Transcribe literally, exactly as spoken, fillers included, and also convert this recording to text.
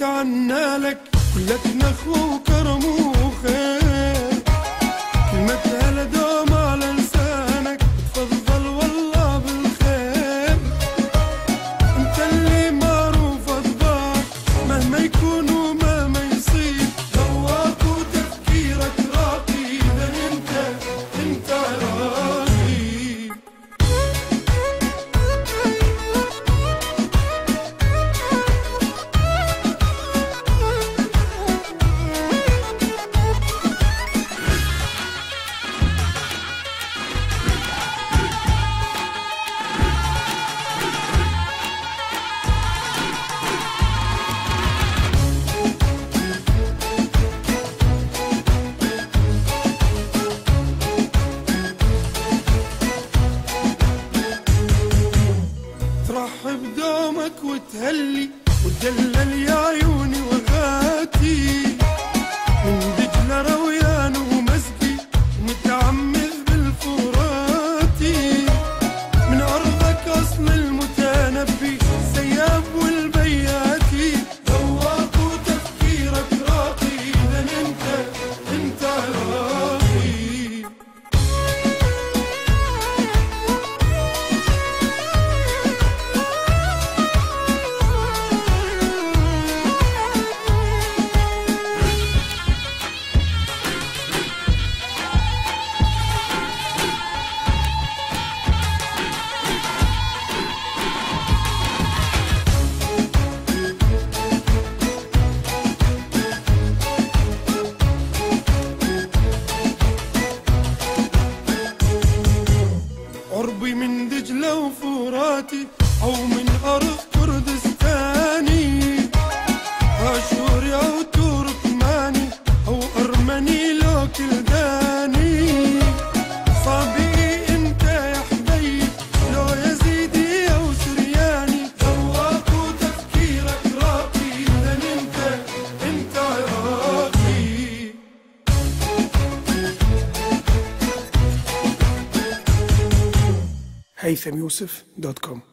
اتعنى لك كلك نخوة وكرم وخير، كلمة هلا دوم على لسانك تفضل والله بالخير. انت اللي معروف اطباع مهما يكون ومهما يصير، ذواق وتفكيرك راقي، اذا انت انت راقي. ترحب دومك وتهلي وتدلل يا عيوني وغاتي، من دجلة رويان ومسقي ومتعمذ بالفراتي، من أرضك أصل المتنبي السياب والبياتي، ذواق وتفكيرك راقي، إذا أنت أنت راقي. قربي من دجلة وفراتي أو من أرض كردستاني، آشوري أو تركماني أو أرمني لو كلداني، صابئي أنت يا حبيب لو يزيدي أو سرياني، ذواق وتفكيرك راقي، إذا أنت أنت راقي. هيثم يوسف دوت كوم